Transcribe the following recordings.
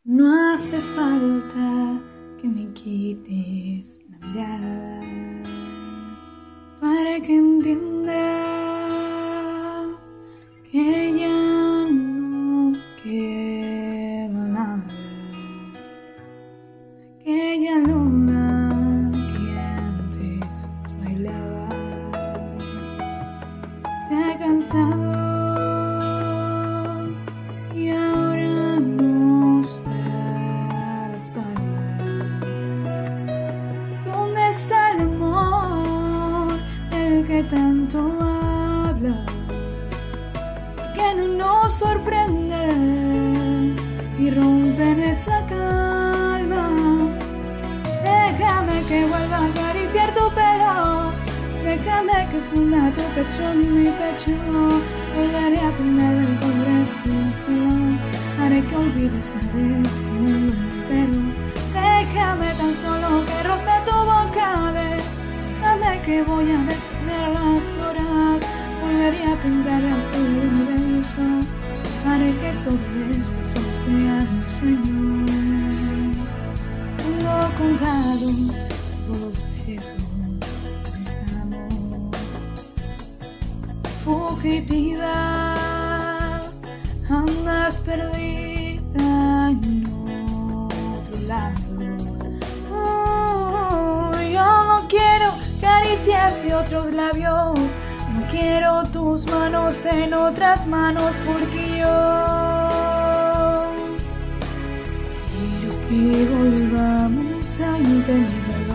No hace falta que me quites la mirada para que entienda que ya no queda nada, aquella luna que antes nos bailaba se ha cansado y ahora nos da la espalda. ¿Dónde está el amor del que tanto habla? Que no nos sorprende y rompe nuestra calma. Déjame que vuelva a acariciar tu pelo, déjame que funda tu pecho en mi pecho. Volveré a poner el color hacia el cielo, haré que olvides una vez el mundo entero. Déjame tan solo que roce tu boca, déjame que voy a detener las horas. Volveré a pintar el azul el universo, haré que todo esto solo sea un sueño. Tengo contados todos los besos que nos damos. Fugitiva, andas perdida en otro lado. Yo no quiero caricias de otros labios, no quiero tus manos en otras manos, porque yo quiero que volvamos a entenderlo.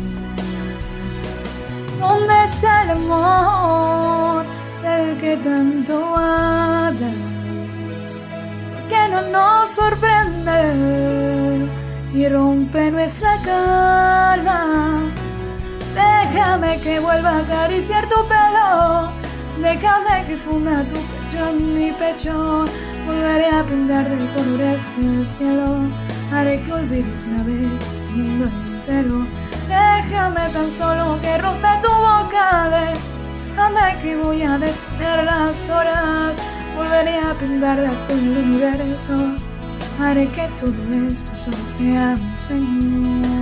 ¿Dónde está el amor del que tanto habla? Que no nos sorprende y rompe nuestra calma. Déjame que vuelva a acariciar tu pelo, déjame que funda tu pecho en mi pecho. Volveré a pintar de colores el cielo, haré que olvides una vez el mundo entero. Déjame tan solo que roce tu boca, déjame que voy a detener las horas. Volveré a pintar de azul el universo, haré que todo esto solo sea un sueño.